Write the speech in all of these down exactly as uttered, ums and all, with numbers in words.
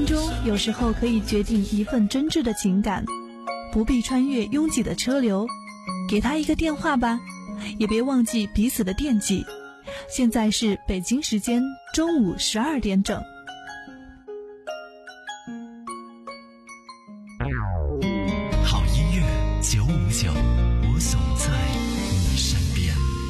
钟有时候可以决定一份真挚的情感，不必穿越拥挤的车流，给他一个电话吧，也别忘记彼此的惦记。现在是北京时间中午十二点整。 好音乐九五九，我总在你身边。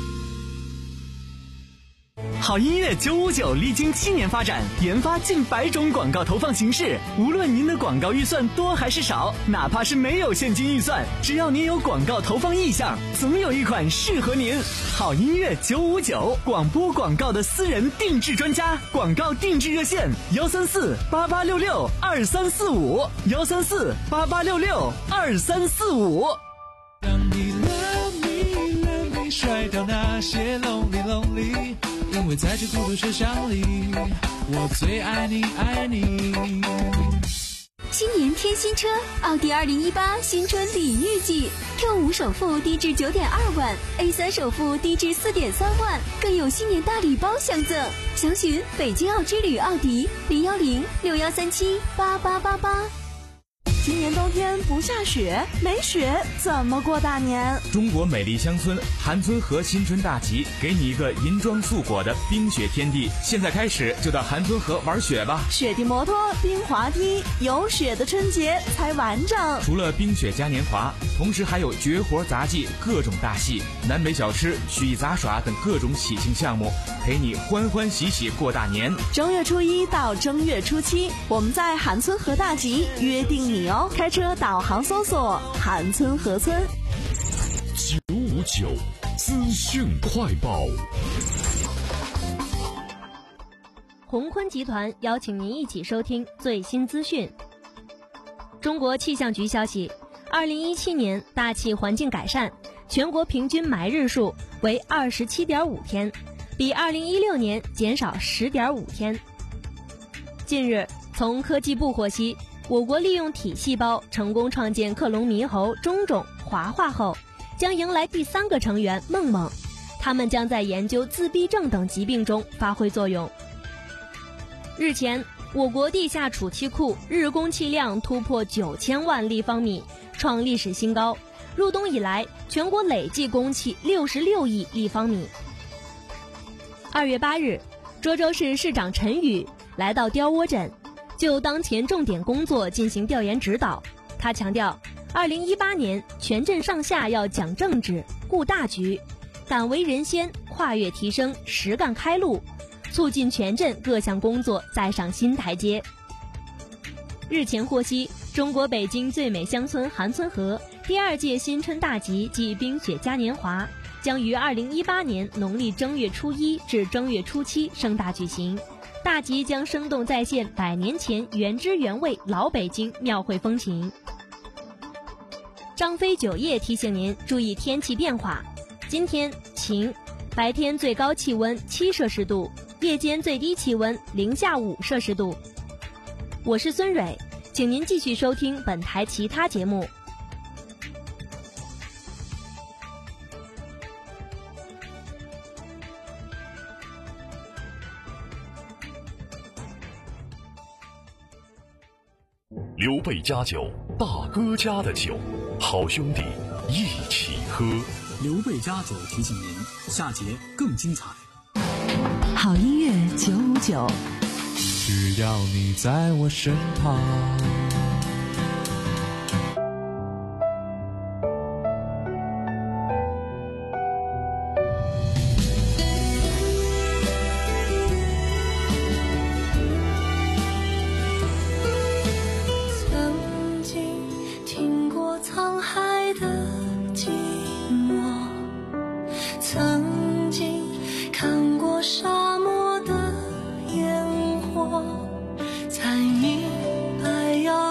好音乐九五九历经七年发展，研发近百种广告投放形式。无论您的广告预算多还是少，哪怕是没有现金预算，只要您有广告投放意向，总有一款适合您。好音乐九五九，广播广告的私人定制专家，广告定制热线幺三四八八六六二三四五幺三四八八六六二三四五。 让你 love me love me 甩掉那些 lonely lonely，因为在这孤独学校里，我最爱你爱你。 新年添新车，奥迪二零一八新春礼遇季 ，Q 五首付低至九点二万 ，A 三首付低至四点三万，更有新年大礼包相赠。详询北京奥之旅奥迪零幺零六幺三七八八八八。 今年冬天不下雪，没雪怎么过大年？ 中国美丽乡村韩村河新春大集，给你一个银装素裹的冰雪天地。现在开始就到韩村河玩雪吧！ 雪地摩托、冰滑梯，有雪的春节才完整。 除了冰雪嘉年华，同时还有绝活杂技、各种大戏、南北小吃、曲艺杂耍等各种喜庆项目，陪你欢欢喜喜过大年。 正月初一到正月初七，我们在韩村河大集约定你哦。开车导航搜索韩村河村。 九五九资讯快报。 鸿鲲集团邀请您一起收听最新资讯。中国气象局消息，二零一七年大气环境改善，全国平均霾日数为 二十七点五天，比二零一六年减少 十点五天。近日，从科技部获悉，我国利用体细胞成功创建克隆猕猴中种华化后，将迎来第三个成员梦梦，他们将在研究自闭症等疾病中发挥作用。日前，我国地下储气库日供气量突破九千万立方米，创历史新高。入冬以来，全国累计供气六十六亿立方米。二月八日，涿州市市长陈宇来到雕窝镇，就当前重点工作进行调研指导。他强调，二零一八年全镇上下要讲政治、顾大局，敢为人先，跨越提升，实干开路，促进全镇各项工作再上新台阶。日前获悉，中国北京最美乡村韩村河第二届新春大集暨冰雪嘉年华将于二零一八年农历正月初一至正月初七盛大举行。大集将生动再现百年前原汁原味老北京庙会风情。张飞酒业提醒您注意天气变化，今天晴，白天最高气温七摄氏度，夜间最低气温零下五摄氏度。我是孙蕊，请您继续收听本台其他节目。 刘备家酒，大哥家的酒，好兄弟一起喝。 刘备家酒提醒您，下节更精彩。 好音乐九五九， 只要你在我身旁。 沙漠的烟火，才明白要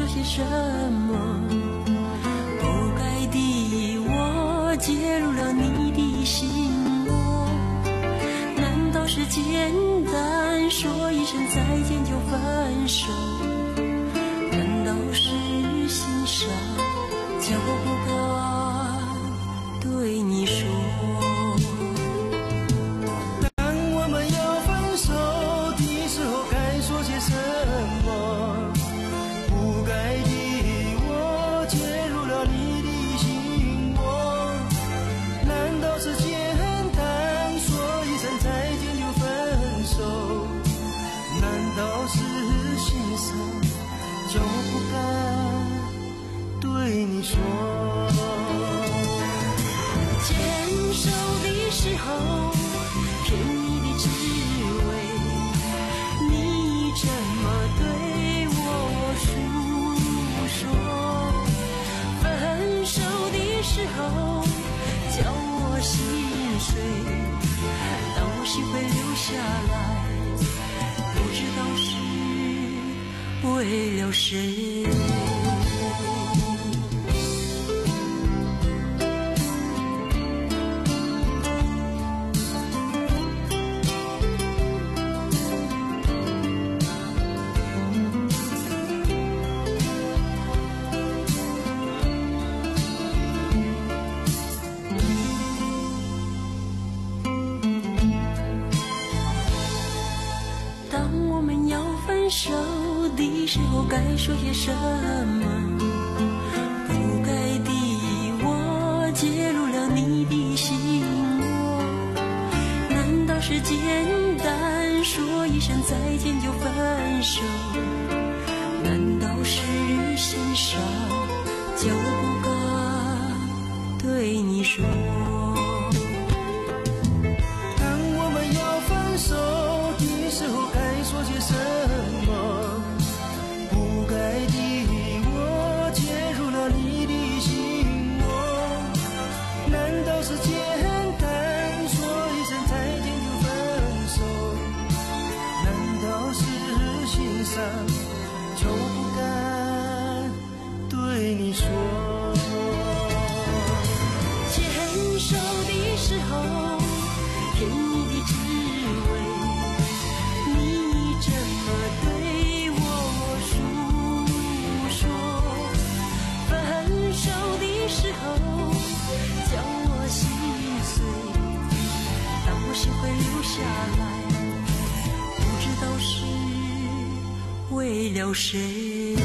说些什么？不该的我介入了你的心窝，难道是简单说一声再见就分手？难道是心伤就不该对你说？就不该对你说，牵手的时候骗你的滋味，你怎么对我诉说？分手的时候叫我心碎，但我心会留下来，不知道是为了谁？当我们要分手的时候该说些什么？不该的我介入了你的心窝，难道是简单说一声再见就分手？难道是心伤就不该对你说？当我们要分手的时候该说些什么？不该的我介入了你的心窝，难道是简单说一声再见就分手？难道是心伤就不该对你说？牵手的时候骗你的滋味，你怎么对我诉说？分手的时候叫我心碎，但我心会留下来，不知道是为了谁？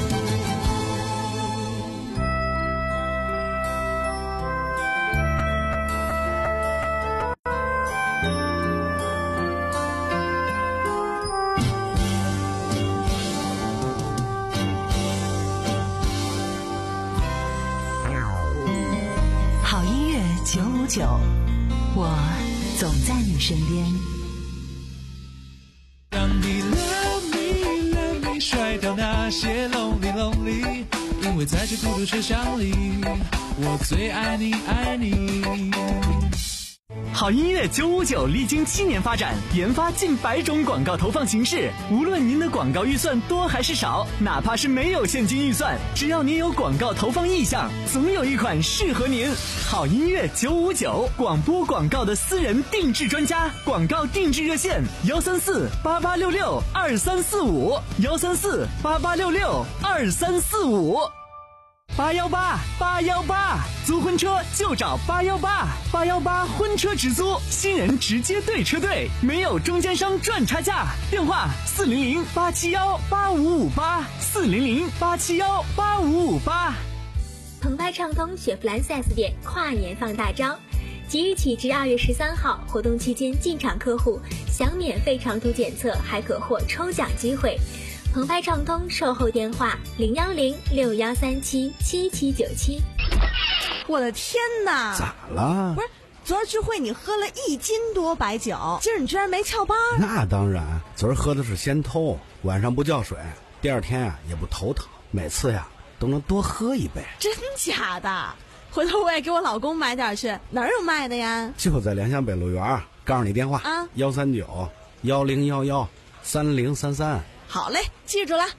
九五九，我总在你身边。 当你 love me love me 甩掉那些 lonely lonely， 因为在这孤独车厢里，我最爱你爱你。 好音乐九五九历经七年发展，研发近百种广告投放形式。无论您的广告预算多还是少，哪怕是没有现金预算，只要您有广告投放意向，总有一款适合您。好音乐九五九，广播广告的私人定制专家，广告定制热线：幺三四八八六六二三四五，幺三四八八六六二三四五。八幺八八幺八，租婚车就找八幺八，八幺八婚车直租，新人直接对车队，没有中间商赚差价。电话四零零八七幺八五五八，四零零八七幺八五五八。 澎湃畅通雪佛兰 四 S 店跨年放大招，即日起至二月十三号，活动期间进场客户享免费长途检测，还可获抽奖机会。澎湃畅通售后电话零幺零六幺三七七七九七。 我的天哪！ 咋了？ 不是，昨儿聚会你喝了一斤多白酒，今儿你居然没翘班？ 那当然，昨儿喝的是先偷，晚上不叫水，第二天呀、啊、也不头疼，每次呀都能多喝一杯。 真假的？回头我也给我老公买点去，哪儿有卖的呀？ 就在联想北路园，告诉你电话啊，幺三九幺零幺幺三零三三。 好嘞，记住了。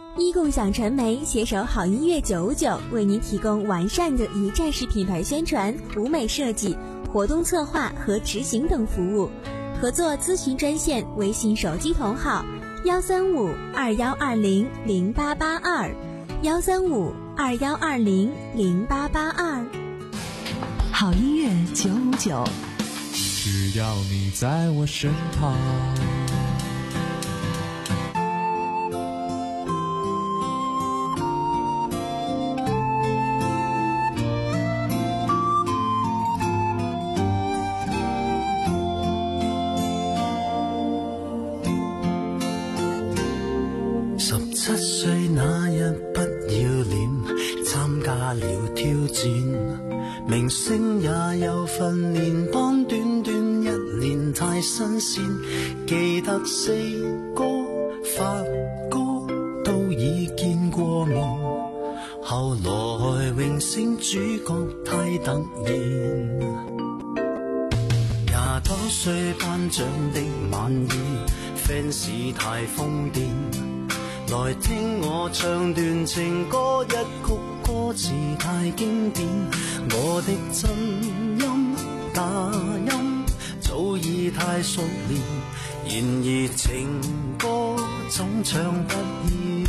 一共享传媒携手好音乐九五九，为您提供完善的一站式品牌宣传、舞美设计、活动策划和执行等服务。合作咨询专线：微信手机同号幺三五二幺二零零八八二，幺三五二幺二零零八八二。 好音乐九五九， 只要你在我身旁。 十七歲那日不要臉，參加了挑戰。明星也有訓練班，短短一年太新鮮。記得四哥、發哥都已見過面，後來榮升主角太突然。廿多歲頒獎的晚宴 ，fans 太瘋癲。來聽我唱段情歌，一曲歌詞太經典，我的真音假音早已太熟練，然而情歌總唱不厭。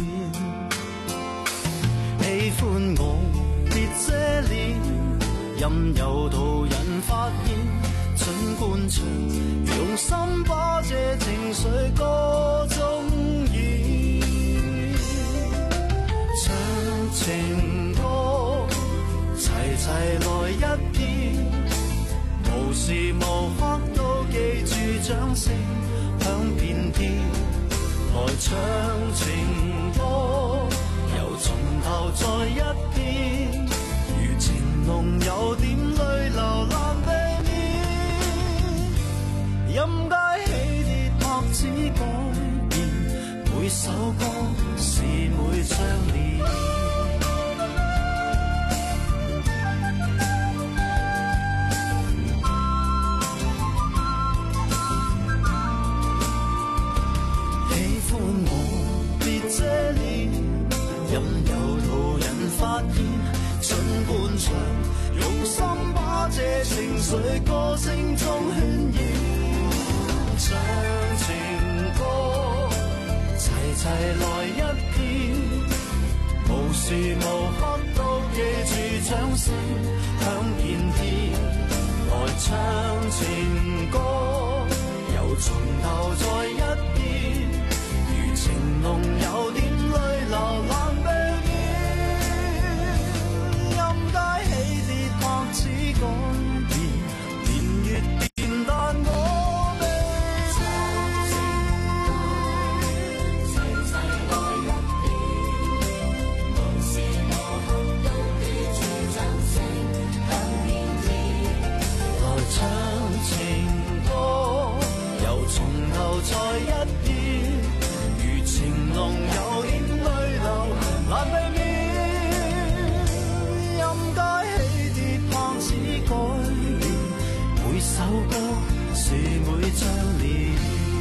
喜歡我別遮臉，任由途人發現，儘管唱，用心把這情緒歌中演。唱情歌，齊齊來一遍，無時無刻都記住掌聲響遍天。來唱情歌，又從頭再一遍，如情濃有點淚流難避免。任街起跌拍子改變，每首歌是每張臉。任由途人發現，盡管唱，用心把這情緒歌聲中渲染。唱情歌，齊齊來一遍，無時無刻都記住掌聲響遍天。來唱情歌，又從頭再一遍，如情濃有點淚流難避免。任街起跌拍子改變，年月變，但我未齊齊來一遍，無時無刻都記住掌聲響遍天。來唱情歌，又從頭再一遍，如情濃有點淚流難避免。任街起跌拍子改變，每首歌是每張臉。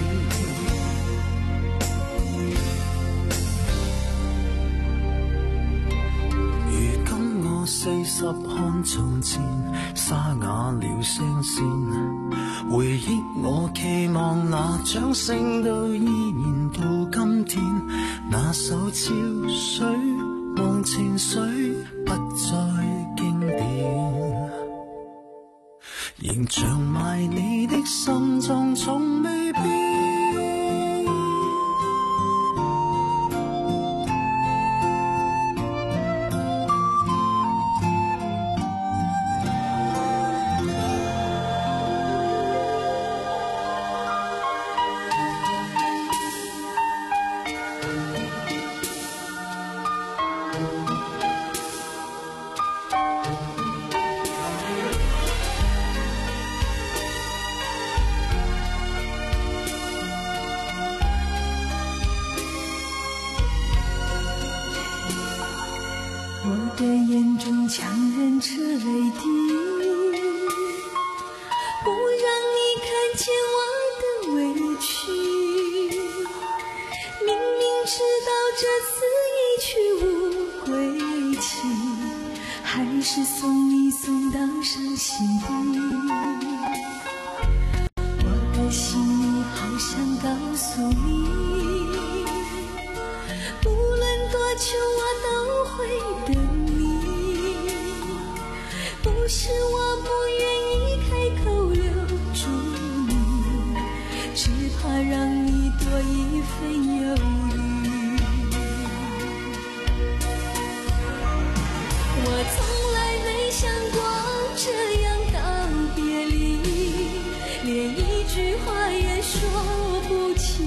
如今我四十看從前，沙啞了聲線，回憶我期望那掌聲都依然到今天。那首潮水忘情水不再經典，仍長埋你的心中從未變。 我的眼中强忍着泪滴，不让你看见我的委屈。明明知道这次是送你送到伤心底，我的心里好想告诉你，不论多久我都会等你，不是我不愿意开口留住你，只怕让你多一份犹豫。我从来没想过这样道别离，连一句话也说不清。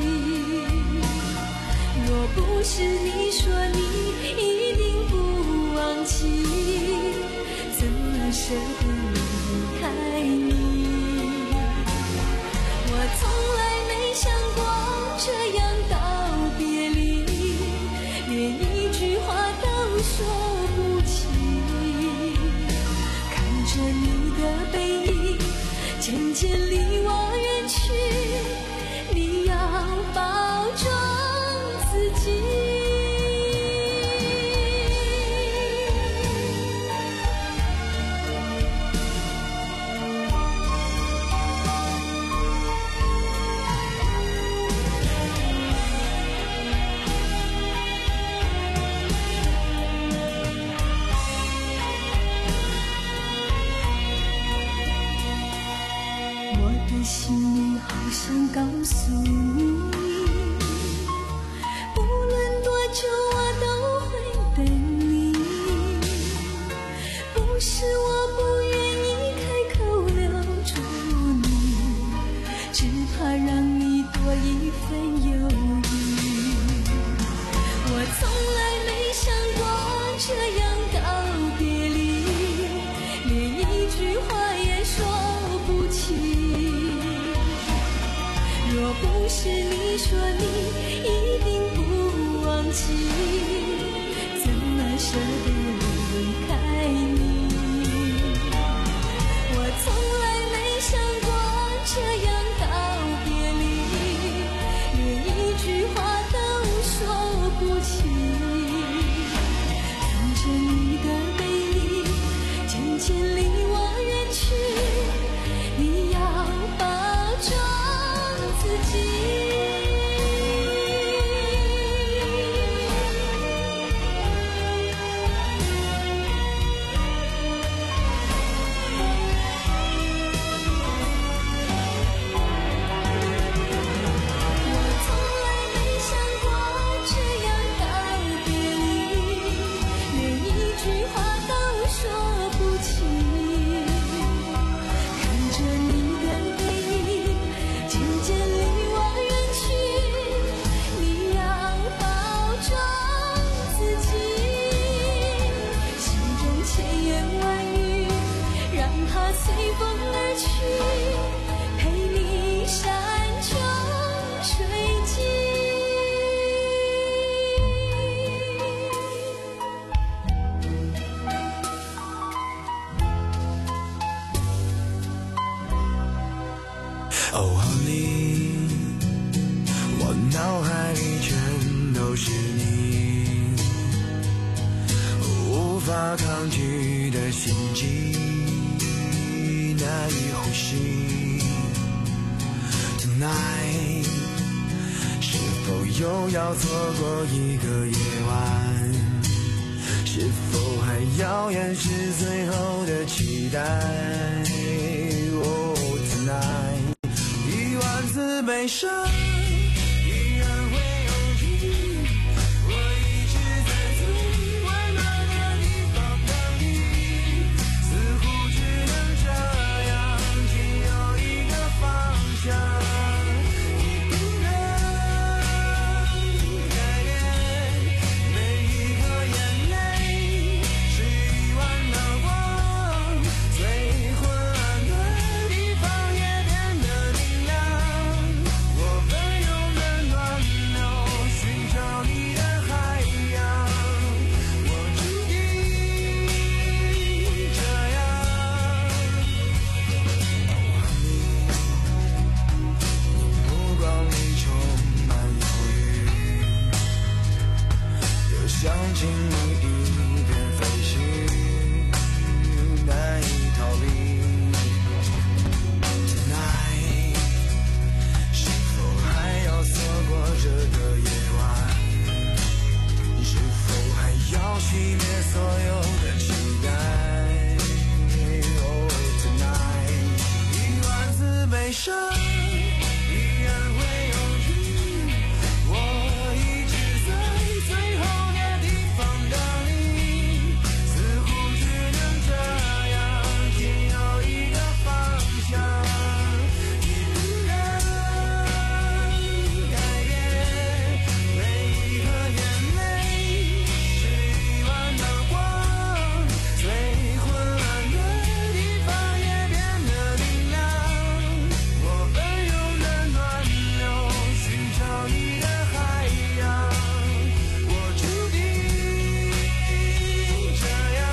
若不是你说你一定不忘记，怎么舍得离开你？我从来没想过这样道别离，连一句话都说不清。看着你的背影渐渐离我远去，你要保重自己。心里好想告诉你，不论多久我都会等你，不是我不愿意开口留住你，只怕让你多一份犹豫。我从来没想过这样告别离，连一句话也说不清。若不是你说你一定不忘记，怎么舍得离开你？我从来没想过这样道别离，连一句话都说不清。看着你的背影渐渐离我远去，你要保重自己。随风而去，陪你山穷水尽。 哦 Honey， 我脑海里全都是你，无法抗拒的心悸，难以呼吸。 Tonight， 是否又要错过一个夜晚？是否还要掩饰最后的期待？哦 Tonight， 一万次悲伤。 我雷声依然会有雨，我一直在最后的地方等你，似乎只能这样，只有一个方向，你不能改变，每一颗眼泪是一万道光，最昏暗的地方也变得明亮，我奔涌的暖流寻找你的海洋，我注定这样。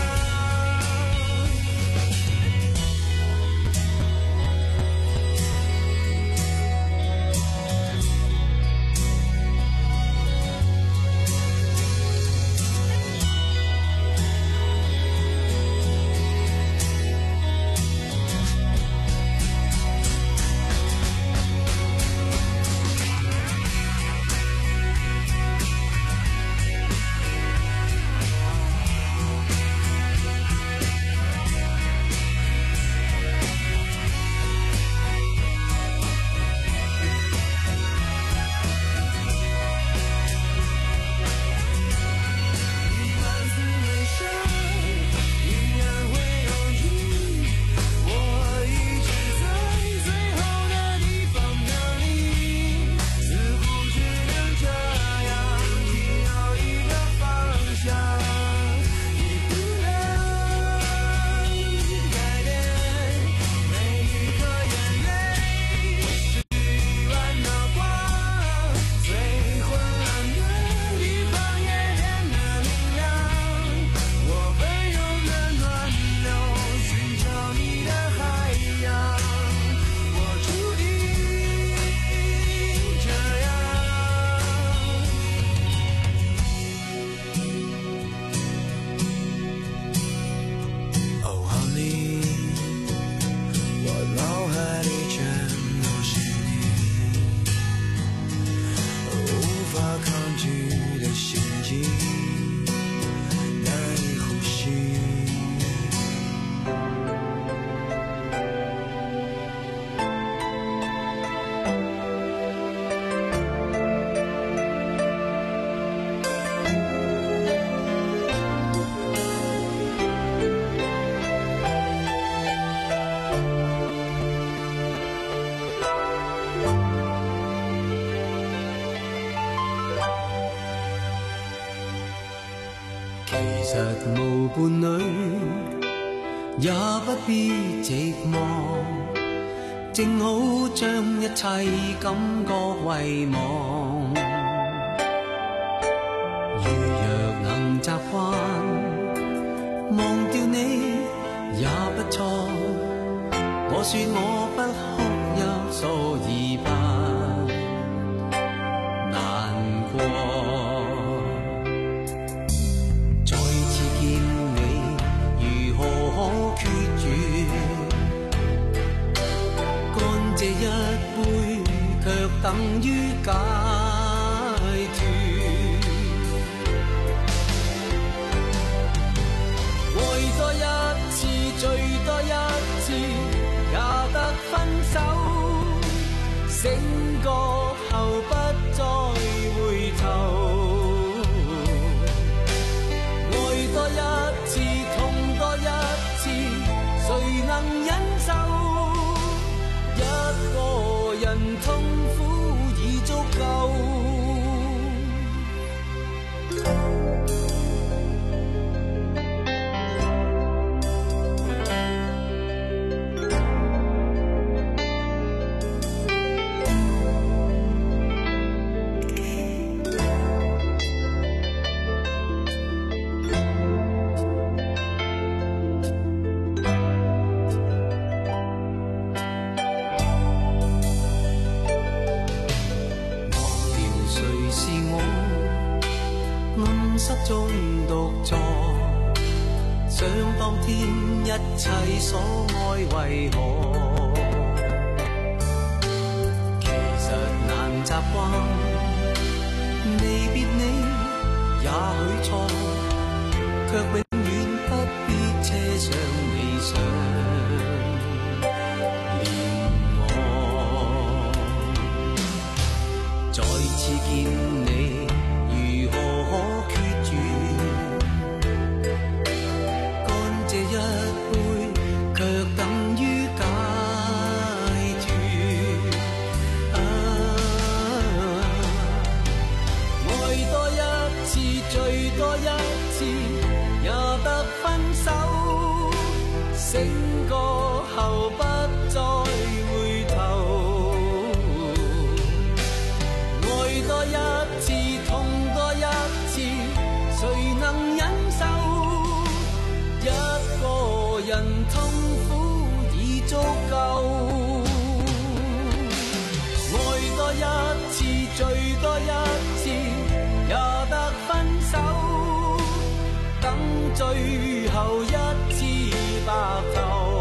其實無伴侶也不必寂寞，正好將一切感覺遺忘。如若能習慣，忘掉你也不錯。我說我不哭泣，所以不難過。這一杯卻等於解脫，愛多一次，醉多一次，也得分手。醒覺後不再回頭，愛多一次，痛多一次，誰能忍受？一個人痛苦已足夠。室中獨坐，想當天一切所愛為何？其實難習慣，離別你也許錯，卻永遠不必車上理想，連我。 次見你，如何可決絕？乾這一杯，卻等於解脫。啊，愛多一次，醉多一次，也得分手。醒過後不再回頭，愛多一次，痛多一次，誰能忍受？一個人痛苦已足夠。愛多一次，醉多一次，也得分手。等最後一次白頭，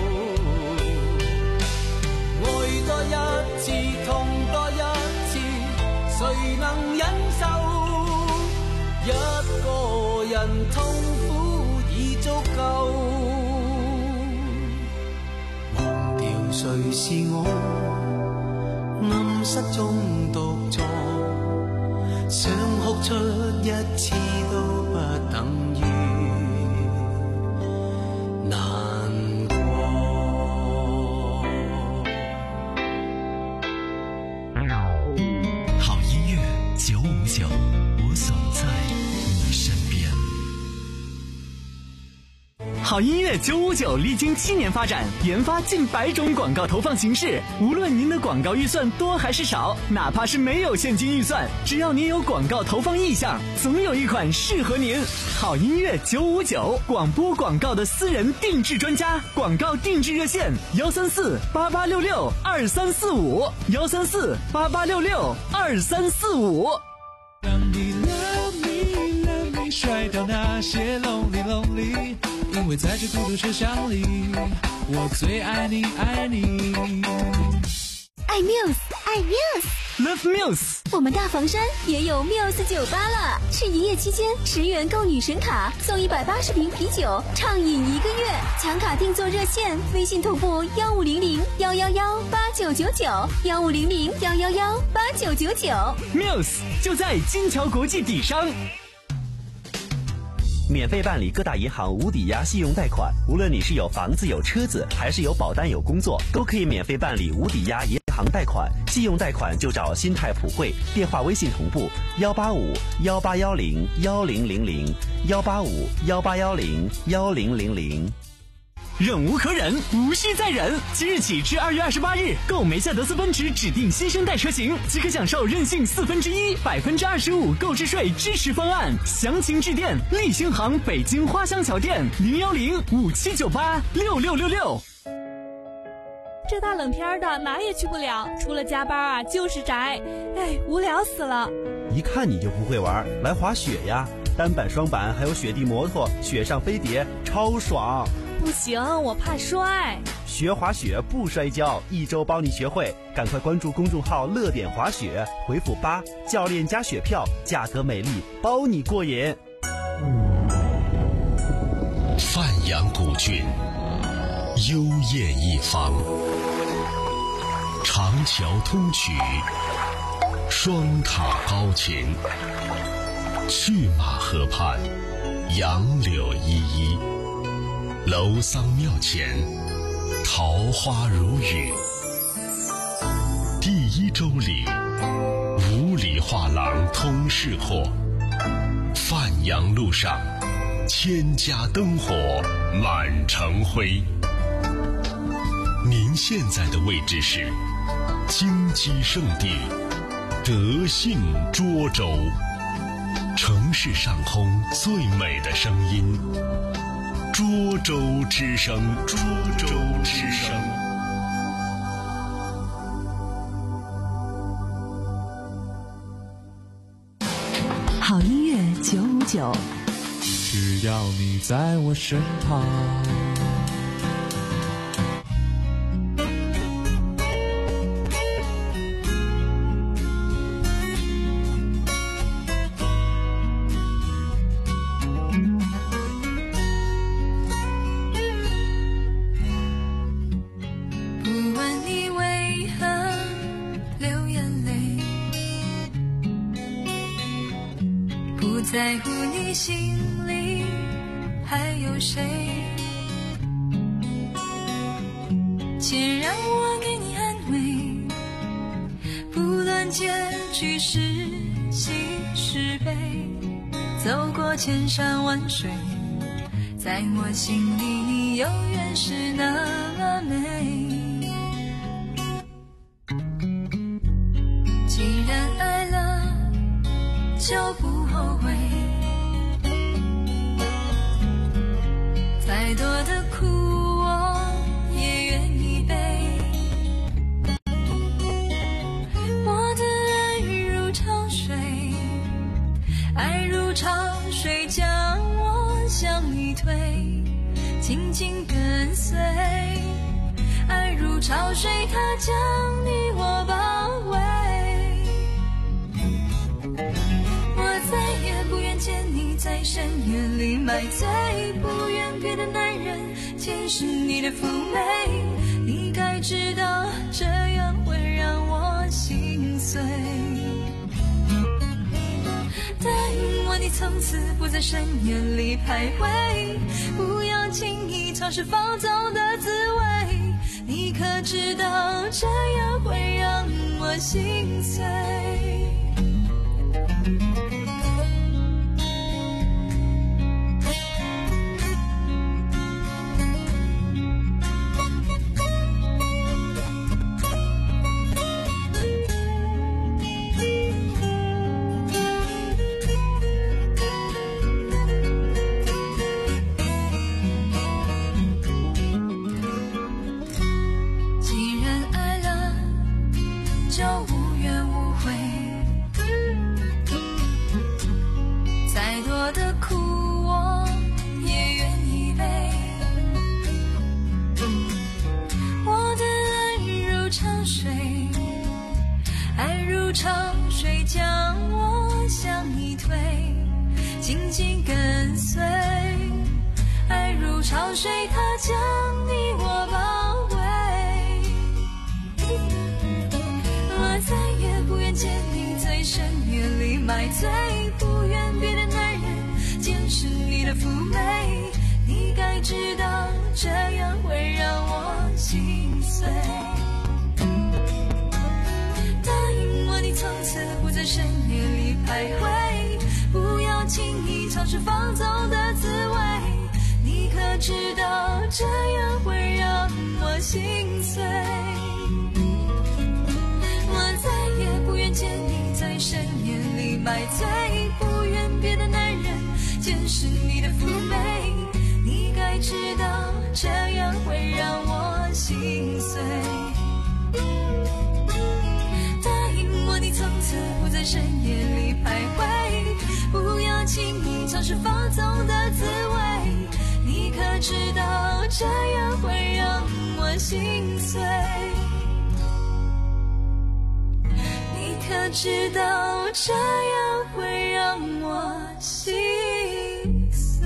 愛多一次，痛多一次，誰能忍受？一個人痛苦已足夠。忘掉誰是我，暗室中獨坐，想哭出一次都不等於難過。 好音樂九五九，我總在你身邊。好音樂九五九歷經七年發展，研發近百種廣告投放形式。無論您的廣告預算多還是少，哪怕是沒有現金預算，只要您有廣告投放意向，總有一款適合您。好音樂九五九，廣播廣告的私人定制專家，廣告定制熱線：幺三四八八六六二三四五，幺三四八八六六二三四五。 让你 love me love me 甩掉那些 lonely lonely， 因为在这孤独车厢里，我最爱你爱你。 爱 Muse， 爱 Muse，Love Muse。 我们大房山也有 Muse 酒吧了，是营业期间十元购女神卡，送一百八十瓶啤酒，畅饮一个月。抢卡订座热线：微信同步幺五零零幺幺幺八九九九，幺五零零幺幺幺八九九九。 Muse 就在金桥国际底商。 免费办理各大银行无抵押信用贷款，无论你是有房子有车子，还是有保单有工作，都可以免费办理无抵押银行贷款。信用贷款就找新泰普惠，电话微信同步幺八五幺八幺零幺零零零幺八五幺八幺零幺零零零。 忍无可忍，无需再忍。即日起至二月二十八日，购梅赛德斯奔驰指定新生代车型，即可享受任性四分之一、百分之二十五购置税支持方案。详情致电立新行北京花乡桥店零幺零五七九八六六六六。 这大冷天的哪也去不了，除了加班啊就是宅，哎，无聊死了。 一看你就不会玩，来滑雪呀！单板、双板还有雪地摩托，雪上飞碟，超爽。 不行，我怕摔。 学滑雪不摔跤，一周帮你学会。赶快关注公众号乐点滑雪，回复八，教练加雪票，价格美丽，包你过瘾。 范阳古郡，幽艳一方，长桥通衢，双塔高擎，去马河畔，杨柳依依。楼桑庙前，桃花如雨。第一周里，五里画廊通市货。范阳路上，千家灯火满城辉。您现在的位置是金鸡圣地德信涿州，城市上空最美的声音。涿州之声，涿州之声。 好音乐九五九， 只要你在我身旁。 在乎你心里还有谁？且让我给你安慰，不论结局是喜是悲，走过千山万水，在我心里你永远是那么美。既然爱了就不后悔，再多的苦我也愿意背。我的爱如潮水，爱如潮水将我向你推，紧紧跟随。爱如潮水，它将你我包围。我再也不愿见你在深夜里买醉，不愿别的男人见识你的妩媚。你该知道这样会让我心碎。答应我，你从此不在深夜里徘徊，不要轻易尝试放纵的滋味。你可知道这样会让我心碎。潮水将我向你推，紧紧跟随。爱如潮水，它将你我包围。我再也不愿见你在深夜里买醉，不愿别的男人见识你的妩媚。你该知道这样会让我心碎。你从此不在深夜里徘徊，不要轻易尝试放纵的滋味。你可知道这样会让我心碎。我再也不愿见你在深夜里买醉，不愿别的男人见识你的妩媚。你该知道这样会让我心碎。你从此不在深夜里徘徊，不要轻易尝试放纵的滋味。你可知道这样会让我心碎。你可知道这样会让我心碎。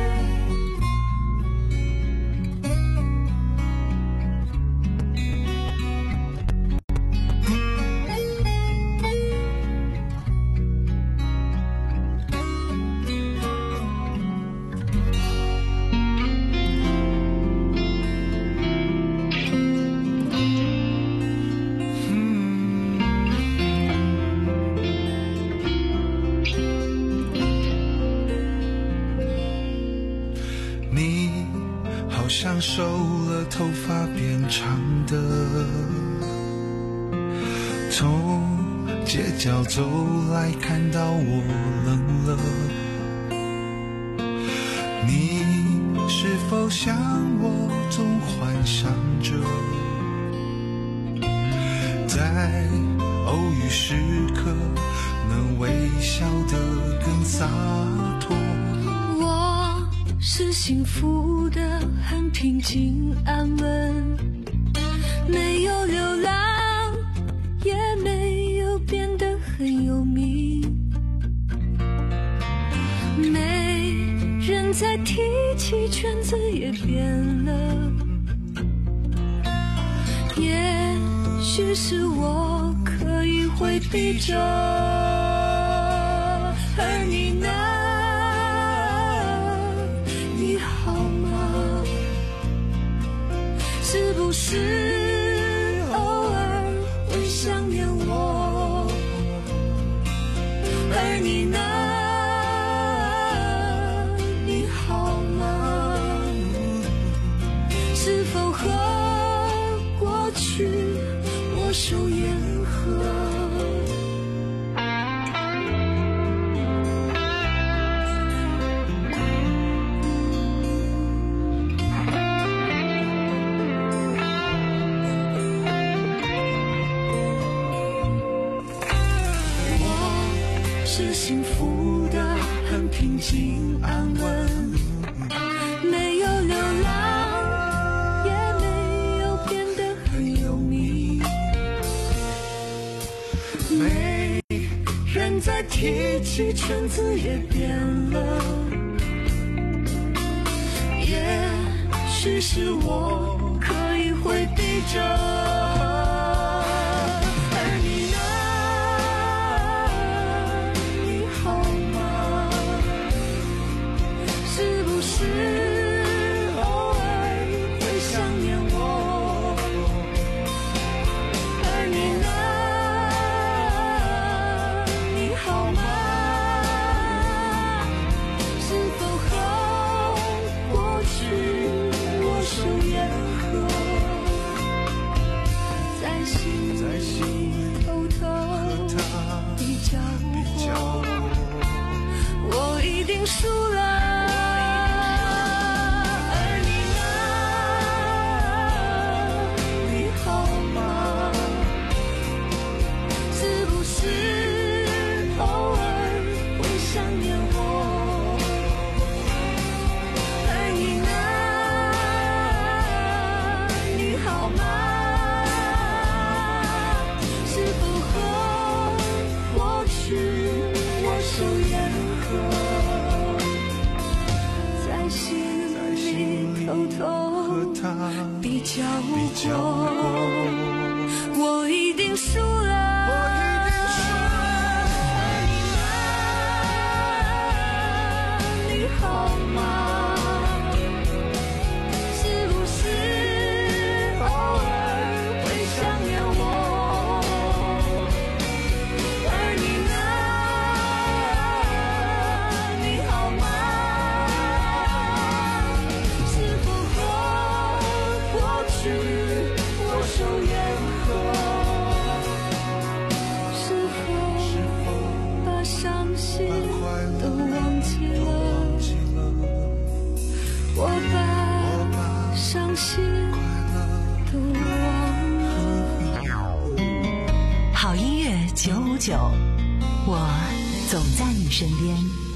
像瘦了头发变长的，从街角走来看到我冷了，你是否像我总幻想着，在偶遇时刻能微笑得更洒脱。 是幸福的很平静安稳，没有流浪，也没有变得很有名，没人再提起，圈子也变了，也许是我刻意回避着，而你呢不是偶尔会想念我？而你呢？你好吗？是否和过去握手言和？是幸福的，很平静安稳，没有流浪，也没有变得很有名。没人在提起，圈子也变了，也许是我可以回避着。输了，而你呢？你好吗？是不是偶尔会想念我？而你呢？你好吗？是否和过去握手言和？偷偷比较过，我一定输了。而你呢？你好吗？是不是偶尔会想念我？而你呢？你好吗？握手言和，是否把伤心都忘记了？我把伤心都忘了。 好音乐九五九，我总在你身边。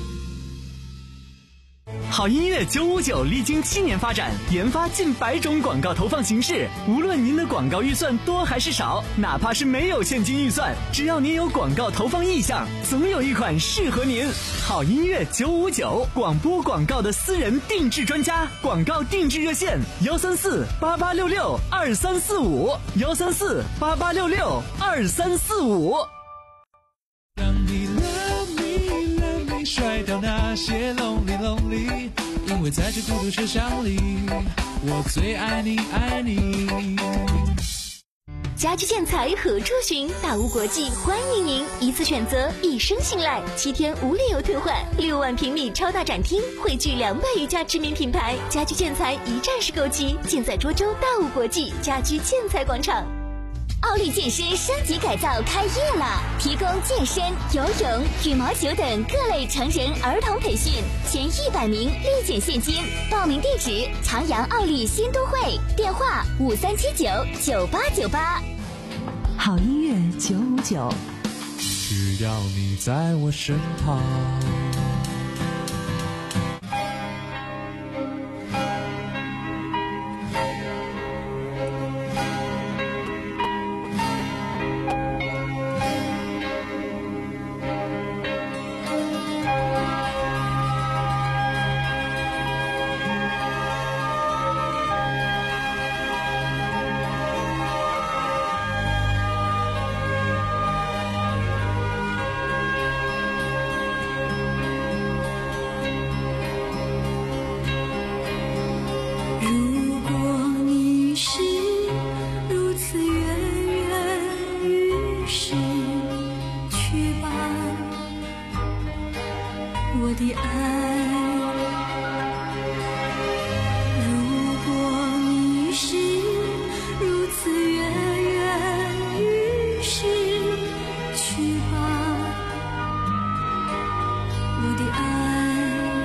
好音乐九五九历经七年发展，研发近百种广告投放形式。无论您的广告预算多还是少，哪怕是没有现金预算，只要您有广告投放意向，总有一款适合您。好音乐九五九，广播广告的私人定制专家，广告定制热线：幺三四八八六六二三四五，幺三四八八六六二三四五。 让你 love me love me 甩掉那些 lonely lonely， 因为在这孤独车厢里，我最爱你爱你。 家居建材何处寻？大屋国际欢迎您，一次选择，一生信赖，七天无理由退换，六万平米超大展厅，汇聚两百余家知名品牌，家居建材一站式购齐，尽在涿州大屋国际家居建材广场。奥利健身升级改造开业了，提供健身、游泳、羽毛球等各类成人儿童培训，前一百名立减现金。报名地址：长阳奥利新都会，电话五三七九九八九八。 好音乐九五九， 只要你在我身旁。 是去吧，我的爱。如果你是如此跃跃欲试，去吧，我的爱。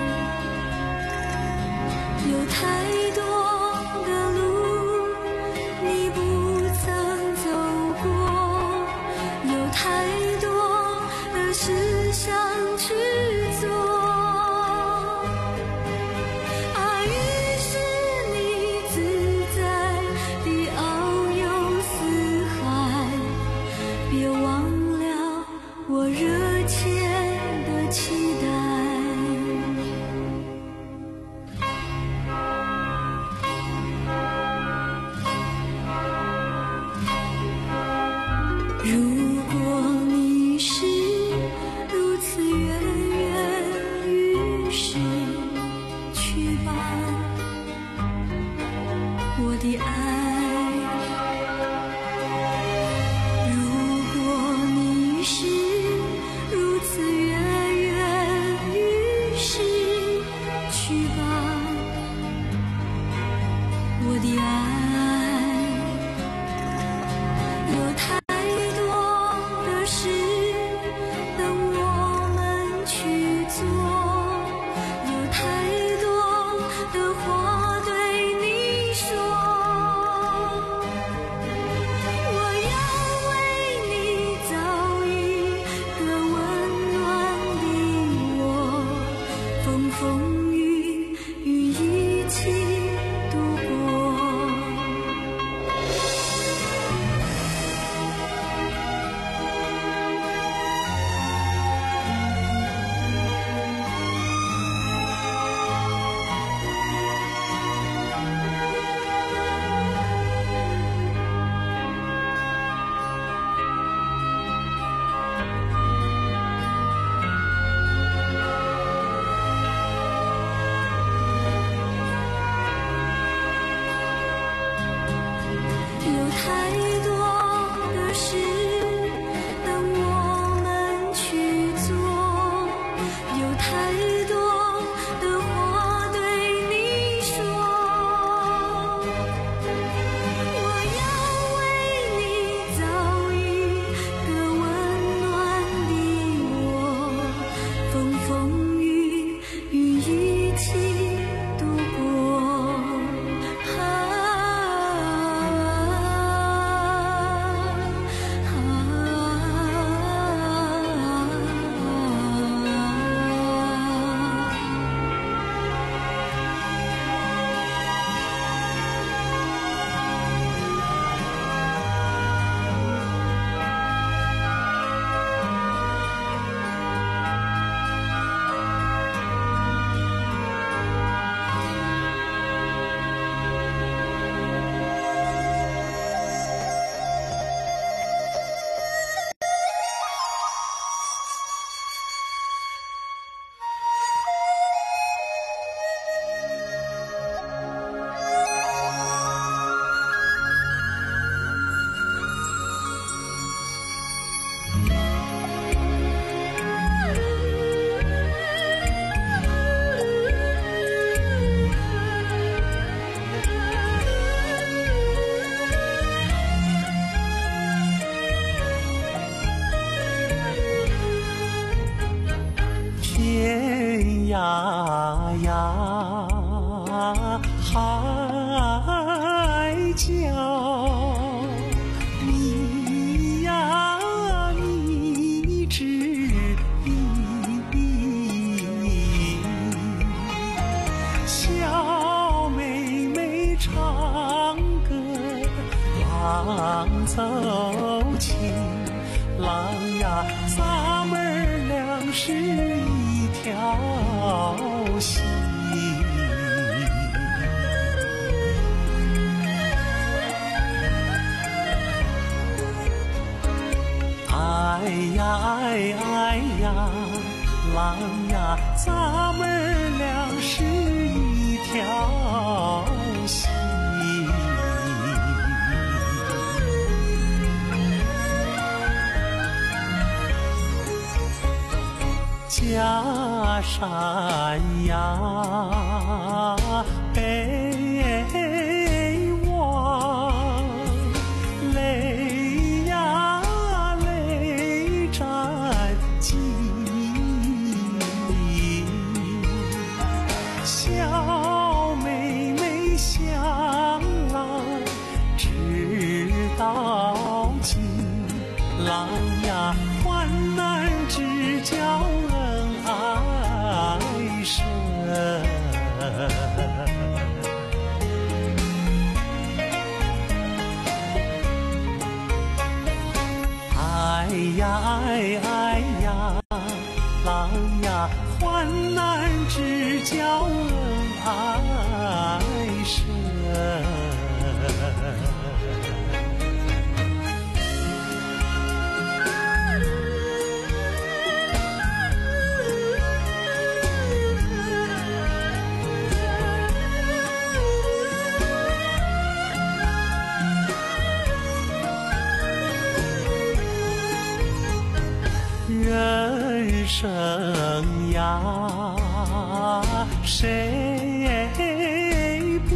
有太多的路你不曾走过，有太多的事想去做啊，于是你自在地遨游四海，别忘了我热切的期待。如果你是如此跃跃欲试，去吧，我的爱。如果你是如此跃跃欲试，去吧，我的爱。有太是等我们去做，有太多的话对你说，我要为你造一个温暖的窝，风风雨雨一起度过。有太多的事等我们去做，有太多的话对你说，我要为你造一个温暖的窝，风风雨雨一起度过。 天涯呀，海角，你呀，你知意。小妹妹唱歌，郎奏琴，郎呀，咱们俩是一条心。哎呀哎哎呀，郎呀，咱们俩是一条心。 呀山呀北望，泪呀泪沾襟，小妹妹向郎知道情，郎呀患难只叫人爱深。哎呀哎哎呀，郎呀患难只叫人爱深。人生呀，谁不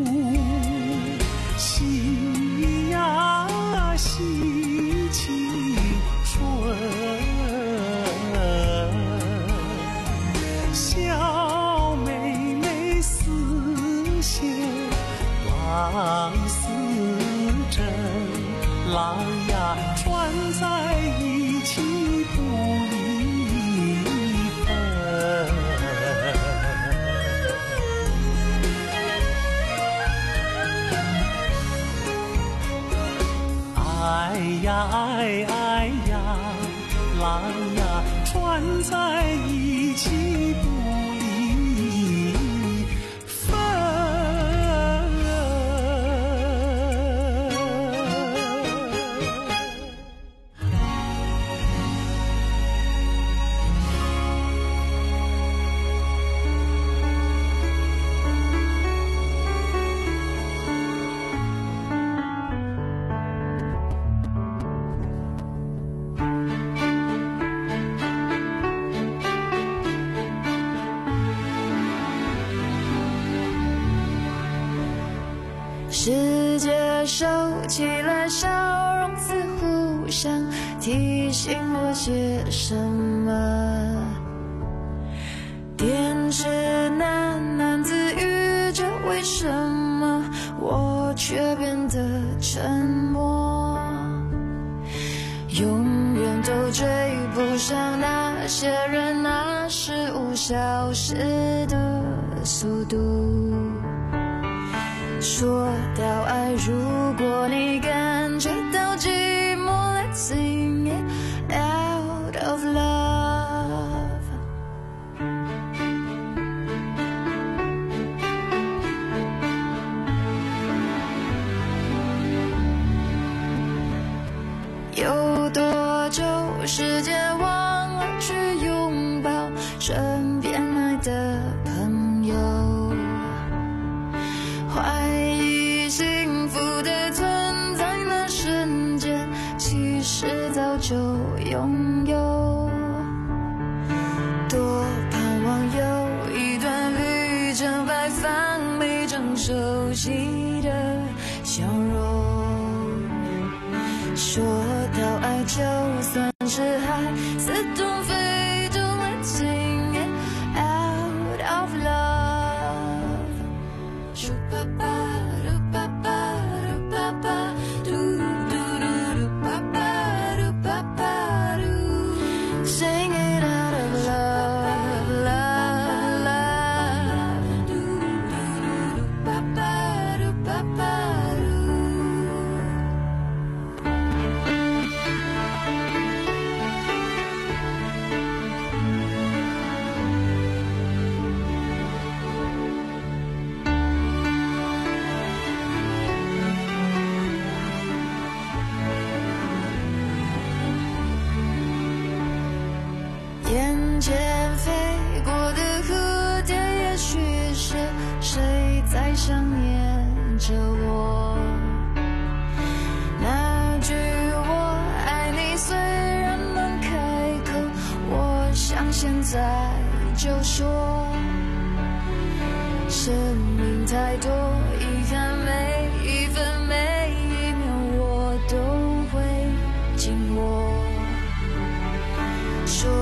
喜呀喜青春？小妹妹丝线往丝针，郎呀穿在一起不离分。哎呀哎哎呀，郎呀穿在一起不离分。 世界收起来，笑容似乎想提醒我些什么。电视喃喃自语着为什么，我却变得沉默。永远都追不上那些人那事物消失的速度。说到爱，如果你感觉到寂寞 ，Let's sing it out of love。有多久时间忘了去拥抱身边爱的朋友？怀疑幸福的存在那瞬间，其实早就拥有。多盼望有一段旅程，摆放每张熟悉的笑容。说到爱，就算是海似东非中 ，Let's sing it out of love。Sing it out of love, love, love.眼前飞过的蝴蝶，也许是谁在想念着我。那句我爱你虽然难开口，我相信现在就说，生命太多遗憾，每一分每一秒我都会紧握。说